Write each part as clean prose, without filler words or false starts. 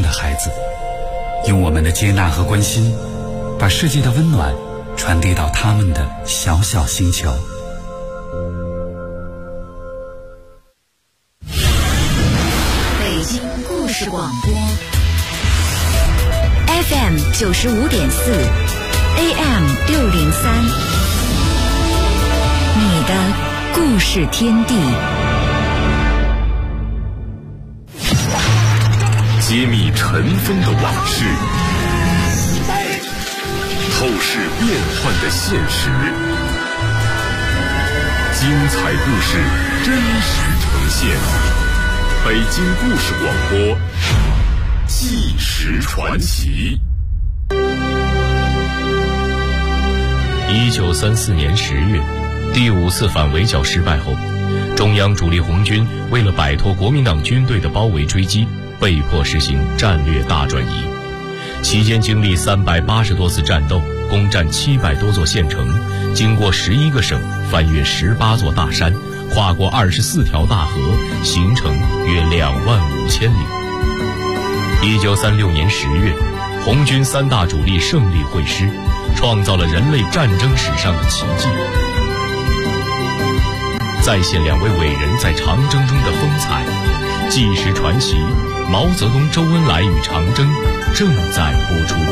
的孩子，用我们的接纳和关心，把世界的温暖传递到他们的小小星球。 北京故事广播 FM 95.4 AM 603，你的故事天地。 揭秘尘封的往事，透视变幻的现实，精彩故事真实呈现。北京故事广播，纪实传奇。 1934年10月，第5次反围剿失败后，中央主力红军为了摆脱国民党军队的包围追击，被迫实行战略大转移。期间经历380多次战斗，攻占700多座县城，经过11个省，翻越18座大山，跨过24条大河，行程约25000里。1936年10月，红军3大主力胜利会师，创造了人类战争史上的奇迹，再现2位伟人在长征中的风采。纪实传奇，毛泽东、周恩来与长征正在播出。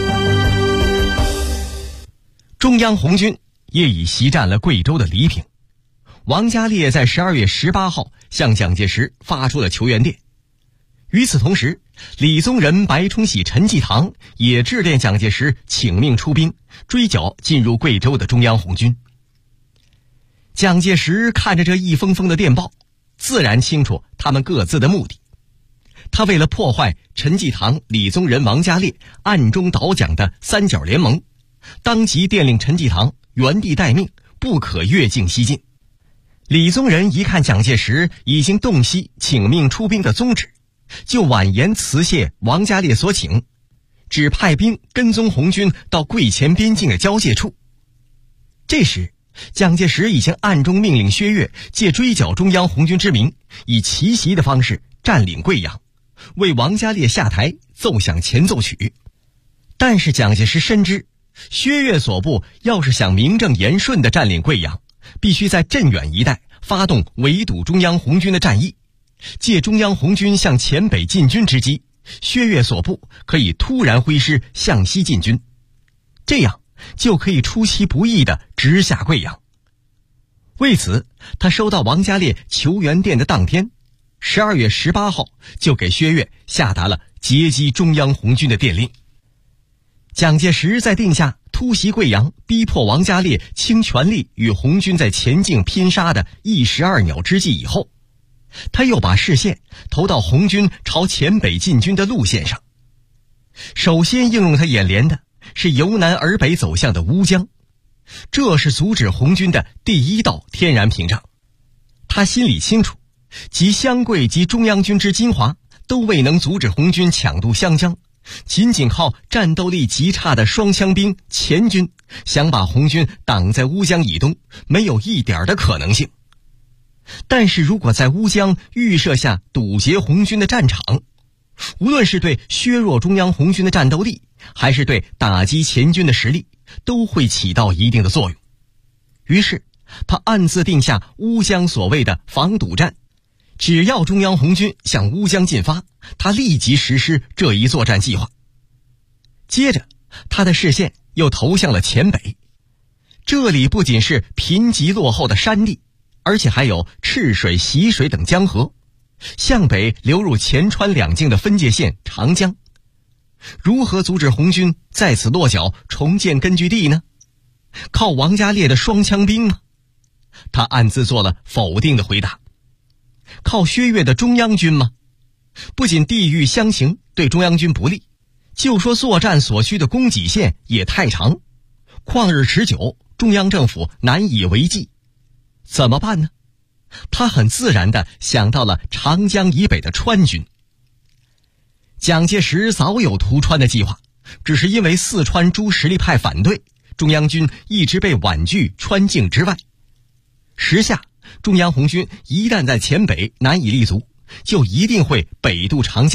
中央红军也已袭占了贵州的黎平。王家烈在12月18号向蒋介石发出了求援电。与此同时，李宗仁、白崇禧、陈济棠也致电蒋介石，请命出兵追剿进入贵州的中央红军。蒋介石看着这一封封的电报，自然清楚他们各自的目的。他为了破坏陈济棠、李宗仁、王家烈暗中倒蒋的三角联盟，当即电令陈济棠原地待命，不可越境西进。李宗仁一看蒋介石已经洞悉请命出兵的宗旨，就婉言辞谢王家烈所请，只派兵跟踪红军到桂黔边境的交界处。这时蒋介石已经暗中命令薛岳借追剿中央红军之名，以奇袭的方式占领贵阳，为王家烈下台奏响前奏曲。但是蒋介石深知，薛岳所部要是想名正言顺地占领贵阳，必须在镇远一带发动围堵中央红军的战役，借中央红军向黔北进军之机，薛岳所部可以突然挥师向西进军，这样就可以出其不意地直下贵阳。为此，他收到王家烈求援电的当天，12月18号就给薛岳下达了截击中央红军的电令。蒋介石在定下突袭贵阳，逼迫王家烈倾全力与红军在前境拼杀的一石二鸟之计以后，他又把视线投到红军朝黔北进军的路线上。首先映入他眼帘的是由南而北走向的乌江，这是阻止红军的第一道天然屏障。他心里清楚，即湘桂及中央军之精华都未能阻止红军抢渡湘江，仅仅靠战斗力极差的双枪兵黔军想把红军挡在乌江以东，没有一点的可能性。但是如果在乌江预设下堵截红军的战场，无论是对削弱中央红军的战斗力，还是对打击黔军的实力，都会起到一定的作用。于是他暗自定下乌江所谓的防堵战，只要中央红军向乌江进发，他立即实施这一作战计划。接着他的视线又投向了黔北，这里不仅是贫瘠落后的山地，而且还有赤水、习水等江河，向北流入黔川两境的分界线长江。如何阻止红军在此落脚重建根据地呢？靠王家烈的双枪兵吗？他暗自做了否定的回答。靠薛岳的中央军吗？不仅地域相形对中央军不利，就说作战所需的供给线也太长，旷日持久，中央政府难以为继。怎么办呢？他很自然地想到了长江以北的川军。蒋介石早有屠川的计划，只是因为四川诸实力派反对，中央军一直被婉拒川境之外。时下中央红军一旦在黔北难以立足，就一定会北渡长江，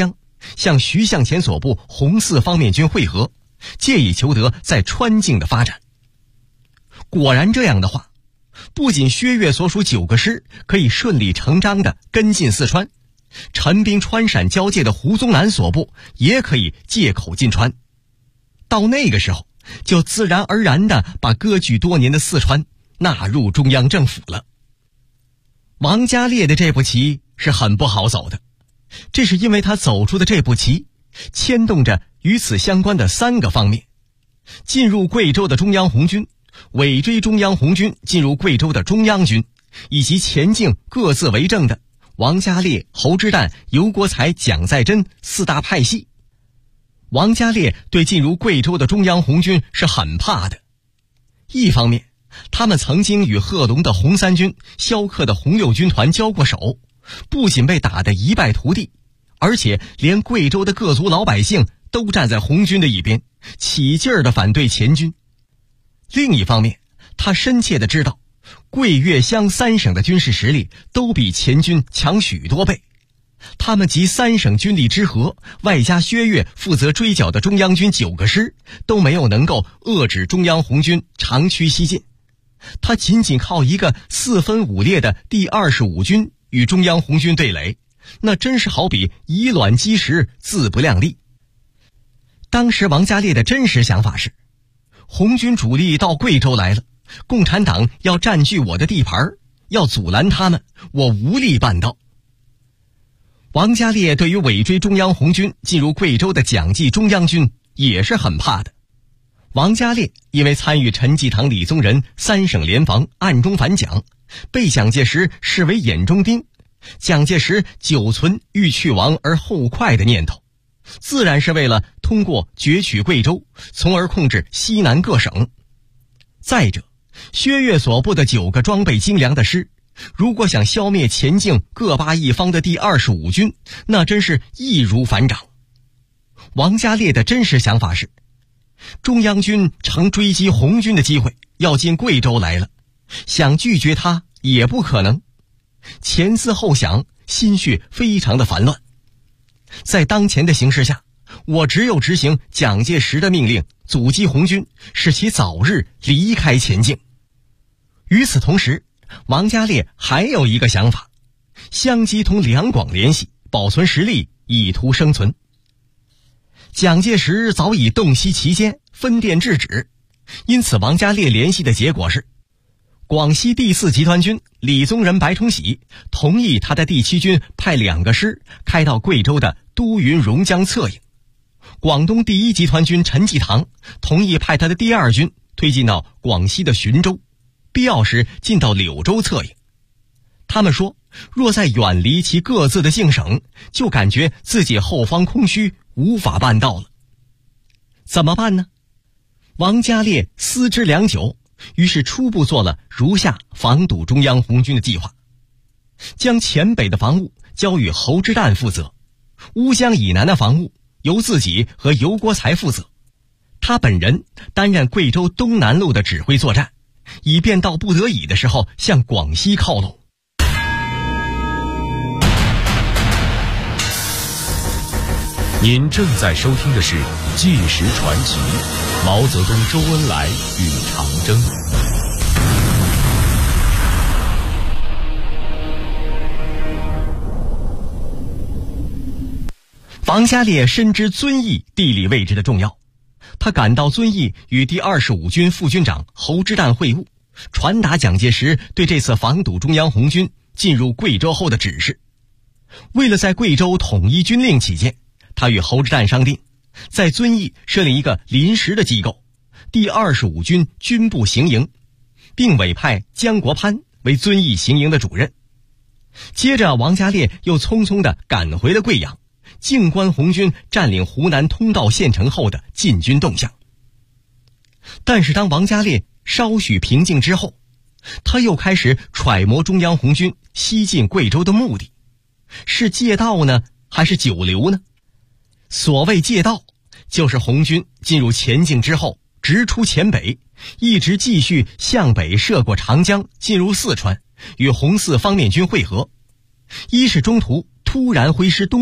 向徐向前所部红四方面军会合，借以求得在川境的发展。果然这样的话，不仅薛岳所属9个师可以顺理成章地跟进四川，陈兵川陕交界的胡宗南所部也可以借口进川。到那个时候，就自然而然地把割据多年的四川纳入中央政府了。王家烈的这步棋是很不好走的，这是因为他走出的这步棋牵动着与此相关的3个方面：进入贵州的中央红军，尾追中央红军进入贵州的中央军，以及前境各自为政的王家烈、侯之旦、尤国才、蒋在珍4大派系。王家烈对进入贵州的中央红军是很怕的。一方面，他们曾经与贺龙的红三军、萧克的红六军团交过手，不仅被打得一败涂地，而且连贵州的各族老百姓都站在红军的一边，起劲儿地反对前军。另一方面，他深切地知道，贵粤湘3省的军事实力都比前军强许多倍。他们集3省军力之和，外加薛岳负责追剿的中央军9个师，都没有能够遏制中央红军长驱西进。他仅仅靠一个4分5裂的第25军与中央红军对垒，那真是好比以卵击石，自不量力。当时王家烈的真实想法是，红军主力到贵州来了，共产党要占据我的地盘，要阻拦他们，我无力办到。王家烈对于尾追中央红军进入贵州的蒋济中央军也是很怕的。王家烈因为参与陈济棠、李宗仁3省联防，暗中反蒋，被蒋介石视为眼中钉。蒋介石久存欲去亡而后快的念头，自然是为了通过攫取贵州，从而控制西南各省。再者，薛岳所部的9个装备精良的师，如果想消灭前境各巴一方的第25军，那真是易如反掌。王家烈的真实想法是，中央军乘追击红军的机会要进贵州来了，想拒绝他也不可能。前思后想，心绪非常的烦乱。在当前的形势下，我只有执行蒋介石的命令，阻击红军，使其早日离开前境。与此同时，王家烈还有一个想法，相机同两广联系，保存实力，以图生存。蒋介石早已洞悉其间，分店制止，因此王家烈联系的结果是，广西第4集团军李宗仁、白崇禧同意他的第7军派2个师开到贵州的都匀、榕江策应，广东第1集团军陈济棠同意派他的第2军推进到广西的浔州，必要时进到柳州策应。他们说，若在远离其各自的境省，就感觉自己后方空虚，无法办到了。怎么办呢？王家烈思之良久，于是初步做了如下防堵中央红军的计划：将黔北的防务交予侯之旦负责，乌江以南的防务由自己和尤国才负责，他本人担任贵州东南路的指挥作战，以便到不得已的时候向广西靠拢。 您正在收听的是《纪实传奇》，毛泽东、周恩来与长征。 王家烈深知遵义地理位置的重要，他赶到遵义与第25军副军长侯之旦会晤，传达蒋介石对这次防堵中央红军进入贵州后的指示。为了在贵州统一军令起见，他与侯之旦商定，在遵义设立一个临时的机构，第25军军部行营，并委派江国藩为遵义行营的主任。接着，王家烈又匆匆地赶回了贵阳，静观红军占领湖南通道县城后的进军动向。但是当王家烈稍许平静之后，他又开始揣摩中央红军西进贵州的目的，是借道呢，还是久留呢？所谓借道，就是红军进入黔境之后，直出黔北，一直继续向北涉过长江，进入四川，与红四方面军会合。一是中途突然挥师东去，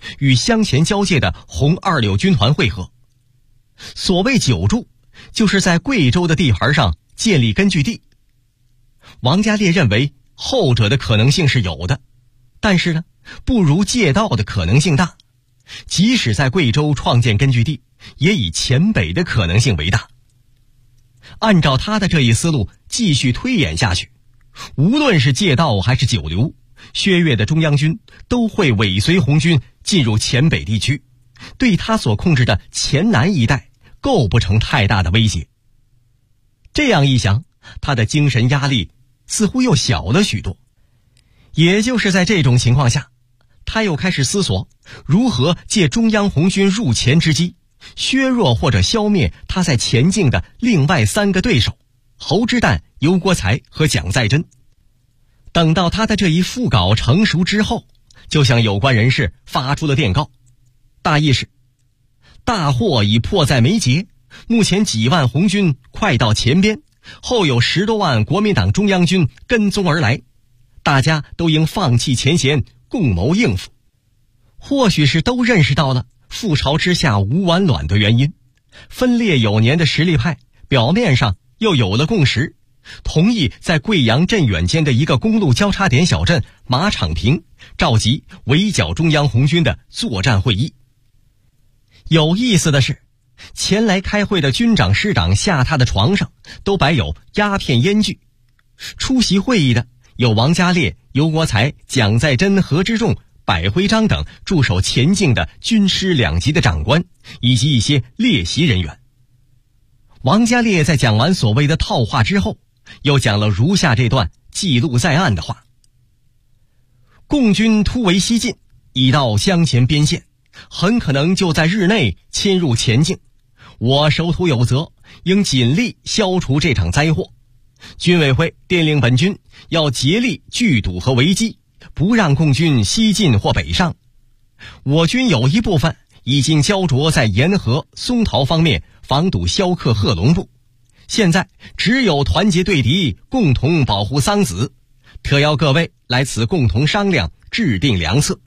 与湘黔交界的红26军团会合。所谓久驻，就是在贵州的地盘上建立根据地。王家烈认为后者的可能性是有的，但是呢，不如借道的可能性大。即使在贵州创建根据地，也以黔北的可能性为大。按照他的这一思路继续推演下去，无论是借道还是久留，薛岳的中央军都会尾随红军进入黔北地区，对他所控制的黔南一带构不成太大的威胁。这样一想，他的精神压力似乎又小了许多。也就是在这种情况下，他又开始思索如何借中央红军入黔之机，削弱或者消灭他在黔境的另外3个对手侯之旦、尤国才和蒋再珍。等到他的这一副稿成熟之后，就向有关人士发出了电告，大意是：大祸已迫在眉睫，目前几万红军快到黔边，后有10多万国民党中央军跟踪而来，大家都应放弃前嫌，共谋应付。或许是都认识到了覆巢之下无完卵的原因，分裂有年的实力派表面上又有了共识，同意在贵阳镇远间的一个公路交叉点小镇马场坪召集围剿中央红军的作战会议。有意思的是，前来开会的军长师长下榻的床上都摆有鸦片烟具。出席会议的有王家烈、尤国才、蒋再珍、何之仲、百徽章等驻守黔境的军师2级的长官，以及一些列席人员。王家烈在讲完所谓的套话之后，又讲了如下这段记录在案的话：共军突围西进，已到湘黔边线，很可能就在日内侵入黔境，我守土有责，应尽力消除这场灾祸。军委会电令本军要竭力拒堵和围击，不让共军西进或北上。我军有一部分已经焦灼在沿河、松桃方面防堵萧克、贺龙部，现在只有团结对敌，共同保护桑梓，特邀各位来此共同商量，制定良策。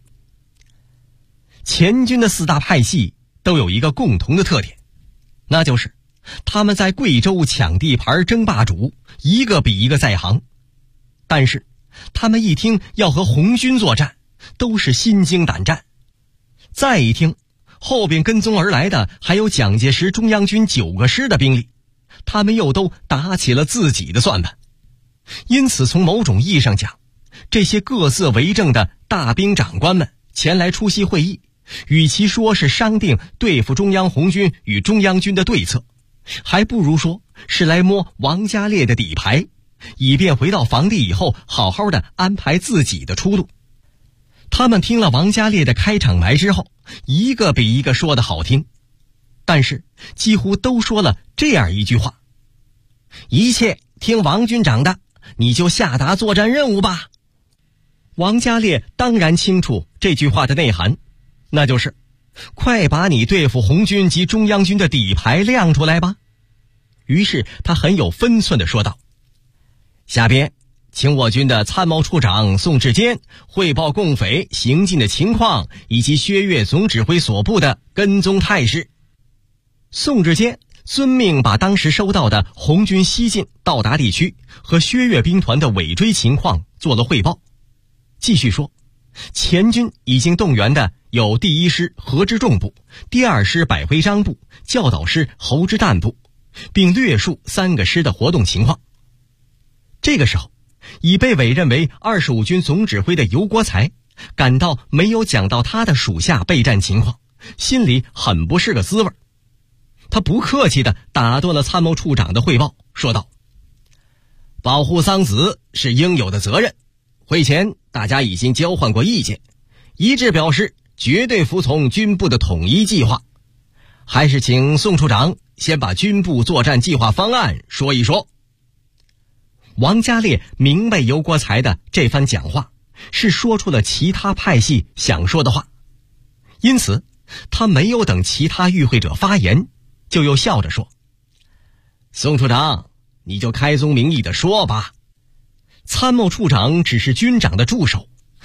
黔军的4大派系都有一个共同的特点，那就是他们在贵州抢地盘、争霸主，一个比一个在行。但是他们一听要和红军作战，都是心惊胆战。再一听后边跟踪而来的还有蒋介石中央军9个师的兵力，他们又都打起了自己的算盘。因此从某种意义上讲，这些各色为政的大兵长官们前来出席会议，与其说是商定对付中央红军与中央军的对策，还不如说是来摸王家烈的底牌，以便回到房地以后好好的安排自己的出路。他们听了王家烈的开场白之后，一个比一个说的好听，但是几乎都说了这样一句话：一切听王军长的，你就下达作战任务吧。王家烈当然清楚这句话的内涵，那就是快把你对付红军及中央军的底牌亮出来吧。于是他很有分寸地说道：下边请我军的参谋处长宋志坚汇报共匪行进的情况，以及薛岳总指挥所部的跟踪态势。宋志坚遵命把当时收到的红军西进到达地区和薛岳兵团的尾追情况做了汇报。继续说，黔军已经动员的有第1师何之仲部、第2师百徽章部、教导师侯之旦部，并略述3个师的活动情况。这个时候，已被委任为25军总指挥的尤国才感到没有讲到他的属下备战情况，心里很不是个滋味。他不客气地打断了参谋处长的汇报，说道：保护桑梓是应有的责任，会前大家已经交换过意见，一致表示绝对服从军部的统一计划。还是请宋处长先把军部作战计划方案说一说。王家烈明白尤国才的这番讲话是说出了其他派系想说的话，因此他没有等其他与会者发言，就又笑着说：宋处长，你就开宗明义的说吧。参谋处长只是军长的助手，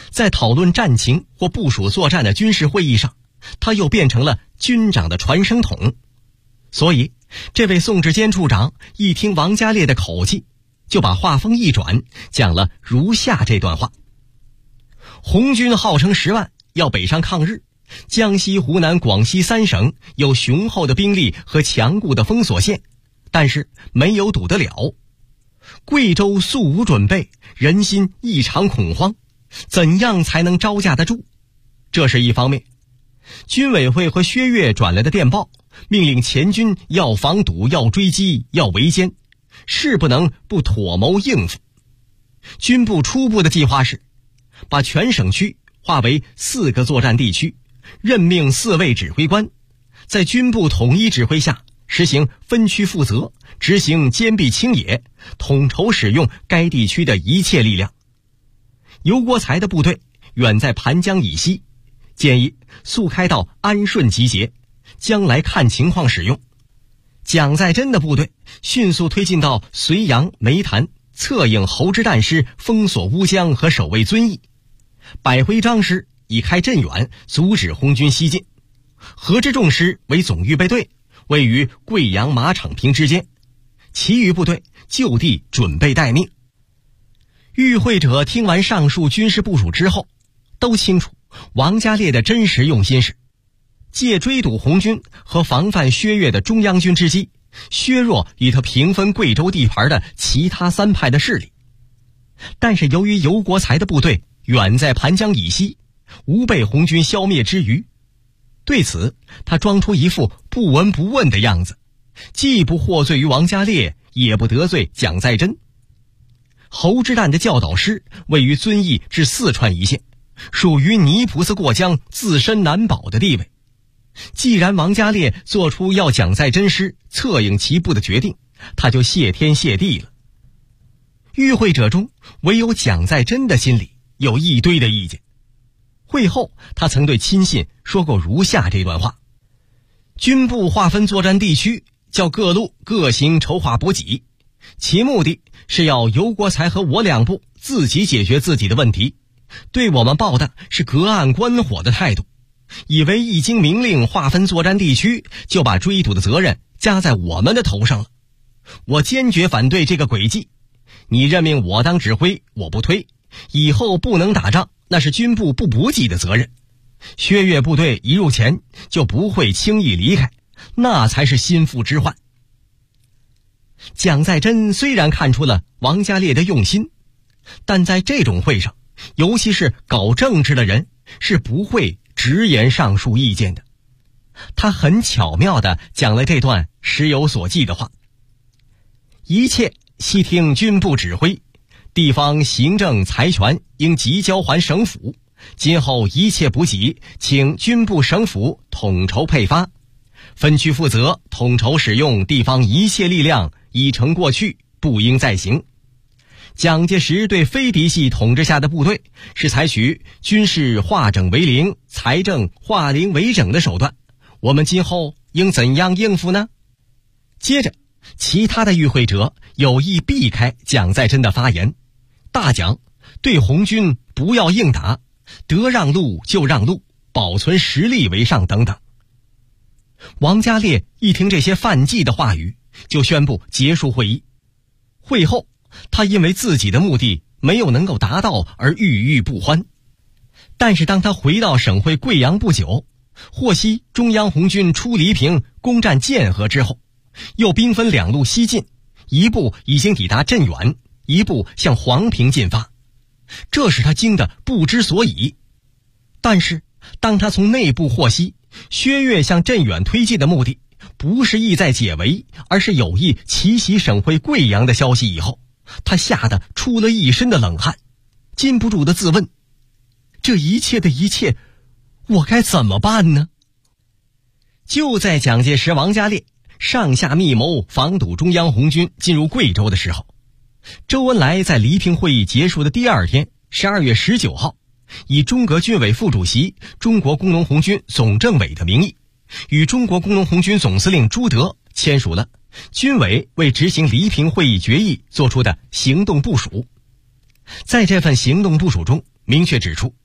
在讨论战情或部署作战的军事会议上，他又变成了军长的传声筒。所以这位宋志坚处长一听王家烈的口气，就把话锋一转，讲了如下这段话：红军号称10万，要北上抗日，江西、湖南、广西3省有雄厚的兵力和强固的封锁线，但是没有堵得了。贵州素无准备，人心异常恐慌，怎样才能招架得住？这是一方面。军委会和薛岳转来的电报，命令前军要防堵，要追击，要围歼，是不能不妥谋应付。军部初步的计划是把全省区划为4个作战地区，任命4位指挥官，在军部统一指挥下实行分区负责，执行坚壁清野，统筹使用该地区的一切力量。尤国才的部队远在盘江以西，建议速开到安顺集结，将来看情况使用。蒋在珍的部队迅速推进到绥阳、梅潭，策应侯之旦师封锁乌江和守卫遵义。百辉章师已开镇远，阻止红军西进。何之仲师为总预备队，位于贵阳马场坪之间，其余部队就地准备待命。与会者听完上述军事部署之后，都清楚王家烈的真实用心是借追堵红军和防范薛岳的中央军之机，削弱与他平分贵州地盘的其他3派的势力。但是由于尤国才的部队远在盘江以西，无被红军消灭之余，对此他装出一副不闻不问的样子，既不获罪于王家烈，也不得罪蒋在珍。侯之旦的教导师位于遵义至四川一线，属于泥菩萨过江自身难保的地位。既然王家烈做出要蒋在珍师策应其部的决定，他就谢天谢地了。与会者中唯有蒋在珍的心里有一堆的意见。会后他曾对亲信说过如下这段话：军部划分作战地区，叫各路各行筹划补给，其目的是要尤国才和我2部自己解决自己的问题，对我们抱的是隔岸观火的态度，以为一经明令划分作战地区，就把追堵的责任加在我们的头上了。我坚决反对这个诡计，你任命我当指挥，我不推，以后不能打仗，那是军部不补给的责任。薛岳部队一入前就不会轻易离开，那才是心腹之患。蒋在珍虽然看出了王家烈的用心，但在这种会上，尤其是搞政治的人，是不会直言上述意见的。他很巧妙地讲了这段时有所记的话：一切悉听军部指挥，地方行政财权应即交还省府，今后一切补给请军部省府统筹配发，分区负责统筹使用地方一切力量，已成过去，不应再行。蒋介石对非嫡系统治下的部队是采取军事化整为零，财政化零为整的手段，我们今后应怎样应付呢？接着其他的与会者有意避开蒋在珍的发言，大讲对红军不要硬打，得让路就让路，保存实力为上等等。王家烈一听这些犯忌的话语，就宣布结束会议。会后他因为自己的目的没有能够达到而郁郁不欢，但是当他回到省会贵阳不久，获悉中央红军出黎平攻占建河之后，又兵分2路西进，一部已经抵达镇远，一部向黄平进发，这使他惊得不知所以。但是当他从内部获悉薛岳向镇远推进的目的不是意在解围，而是有意奇袭省会贵阳的消息以后，他吓得出了一身的冷汗，禁不住的自问：这一切的一切，我该怎么办呢？就在蒋介石、王家烈上下密谋防堵中央红军进入贵州的时候，周恩来在黎平会议结束的第2天12月19号，以中革军委副主席、中国工农红军总政委的名义，与中国工农红军总司令朱德签署了军委为执行黎平会议决议做出的行动部署。在这份行动部署中明确指出，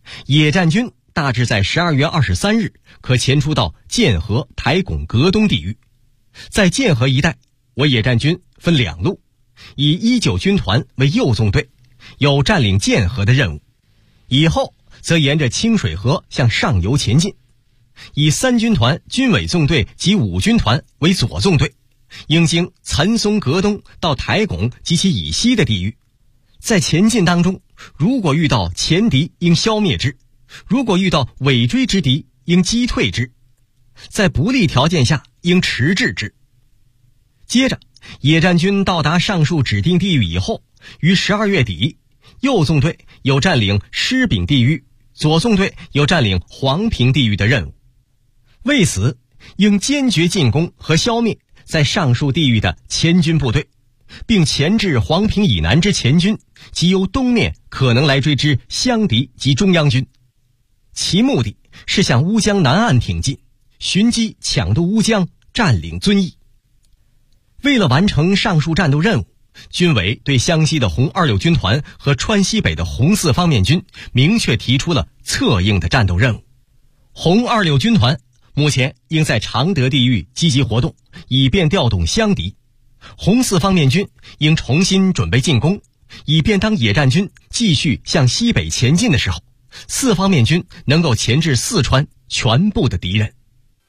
野战军大致在12月23日可前出到建河、台拱、阁东地域。在建河一带，我野战军分2路，以19军团为右纵队，有占领建河的任务。以后则沿着清水河向上游前进，以3军团军委纵队及5军团为左纵队，应经岑松、阁东到台拱及其以西的地域。在前进当中，如果遇到前敌，应消灭之；如果遇到尾追之敌，应击退之；在不利条件下，应迟滞之。接着，野战军到达上述指定地域以后，于12月底，右纵队有占领狮饼地域，左纵队有占领黄平地域的任务。为此，应坚决进攻和消灭在上述地域的前军部队，并钳制黄平以南之前军及由东面可能来追之湘敌及中央军。其目的是向乌江南岸挺进，寻机抢渡乌江，占领遵义。为了完成上述战斗任务，军委对湘西的红26军团和川西北的红4方面军明确提出了策应的战斗任务。红26军团目前应在常德地域积极活动，以便调动湘敌。红4方面军应重新准备进攻，以便当野战军继续向西北前进的时候，4方面军能够钳制四川全部的敌人。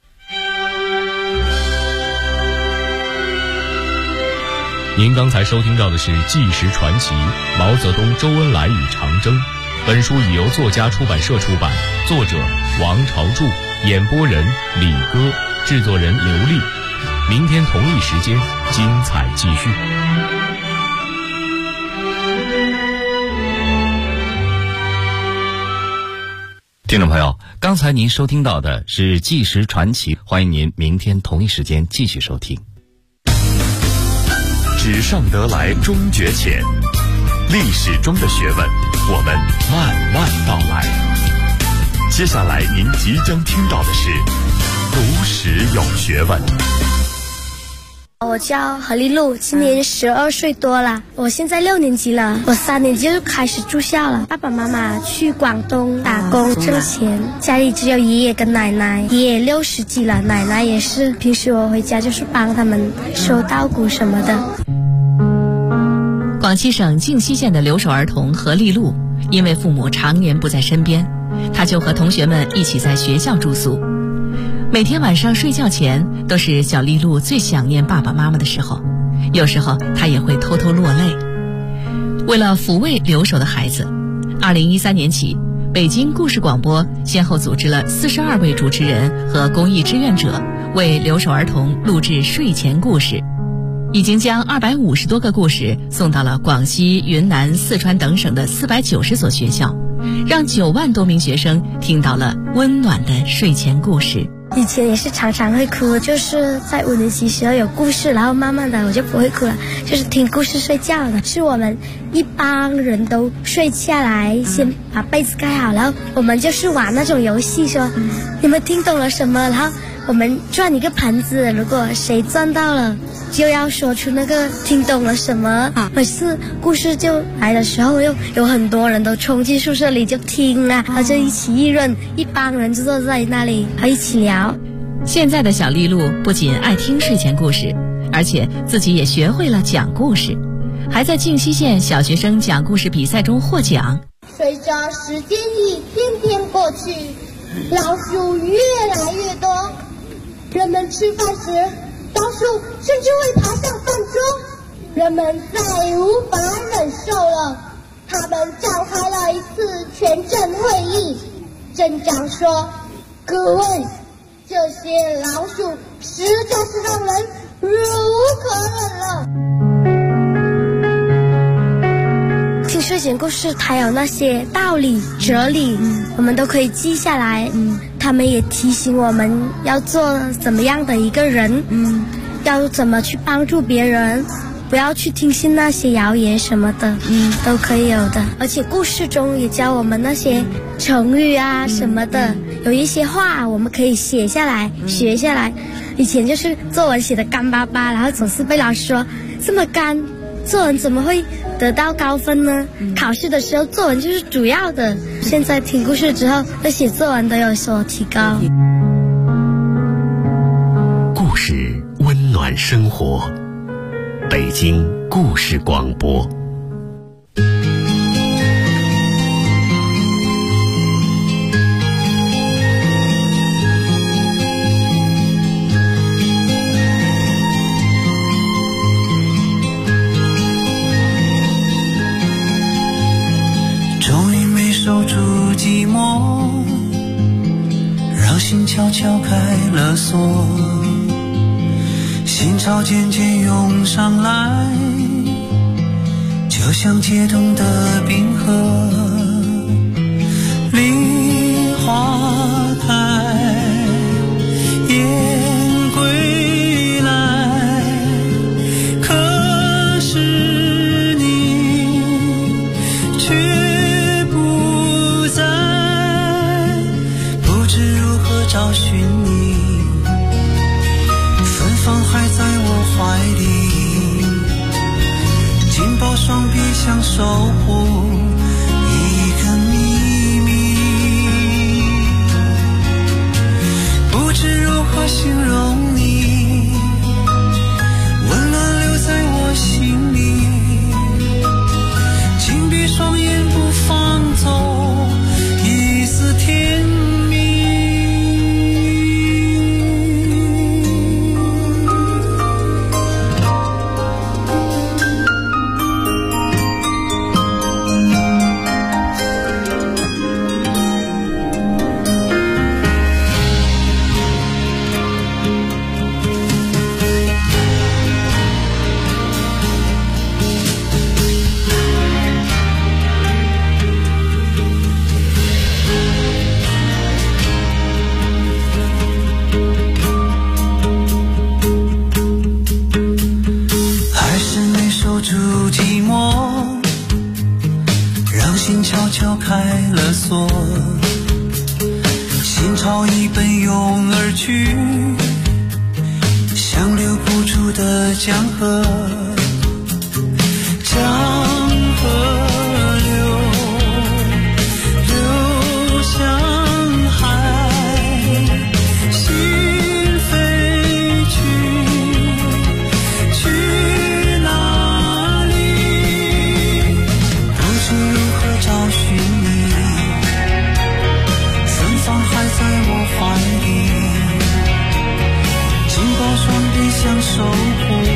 您刚才收听到的是《纪实传奇》毛泽东、周恩来与长征。本书已由作家出版社出版，作者王朝柱，演播人李歌，制作人刘丽。明天同一时间，精彩继续。 听众朋友，刚才您收听到的是《纪实传奇》，欢迎您明天同一时间继续收听。 纸上得来终觉浅，历史中的学问，我们慢慢道来。接下来您即将听到的是读史有学问。 我叫何丽露，今年12岁多了，我现在6年级了。我3年级就开始住校了。爸爸妈妈去广东打工挣钱，家里只有爷爷跟奶奶。爷爷60几了，奶奶也是。平时我回家就是帮他们收稻谷什么的。 广西省靖西县的留守儿童何丽露，因为父母常年不在身边，她就和同学们一起在学校住宿。每天晚上睡觉前，都是小丽露最想念爸爸妈妈的时候，有时候她也会偷偷落泪。为了抚慰留守的孩子，2013年起，北京故事广播先后组织了42位主持人和公益志愿者，为留守儿童录制睡前故事，已经将250多个故事送到了广西、云南、四川等省的490所学校，让9万多名学生听到了温暖的睡前故事。 以前也是常常会哭，就是在5年级时候有故事，然后慢慢的我就不会哭了，就是听故事睡觉的。是我们一帮人都睡下来，先把被子盖好，然后我们就是玩那种游戏，说你们听懂了什么，然后我们转一个盘子，如果谁转到了就要说出那个听懂了什么。每次故事就来的时候，又有很多人都冲进宿舍里就听啊，然后就一起议论，一帮人就坐在那里还一起聊。 现在的小丽露不仅爱听睡前故事，而且自己也学会了讲故事，还在靖西县小学生讲故事比赛中获奖。 随着时间一天天过去，老鼠越来越多，人们吃饭时老鼠甚至会爬上饭桌，人们再无法忍受了，他们召开了一次全镇会议。镇长说：“各位，这些老鼠实在是让人忍无可忍了。” 听睡前故事，它有那些道理、哲理，我们都可以记下来。他们也提醒我们要做怎么样的一个人，要怎么去帮助别人，不要去听信那些谣言什么的，都可以有的。而且故事中也教我们那些成语啊什么的，有一些话我们可以写下来、学下来。以前就是作文写的干巴巴，然后总是被老师说这么干， 作文怎么会得到高分呢？考试的时候作文就是主要的。现在听故事之后，对写作文都有所提高。 故事温暖生活，北京故事广播。 守住寂寞，让心悄悄开了锁，心潮渐渐涌上来，就像解冻的冰河。梨花开，雁归来，可是你却找寻你，芬芳还在我怀里，紧抱双臂想守护一个秘密，不知如何形容你，温暖留在我心里，紧闭双眼不放走一丝甜蜜。开了锁，心潮已奔涌而去，像流不出的江河，江河流向海，心飞去哪里？不知如何找寻你，芬芳还在我怀里，紧抱双臂想守护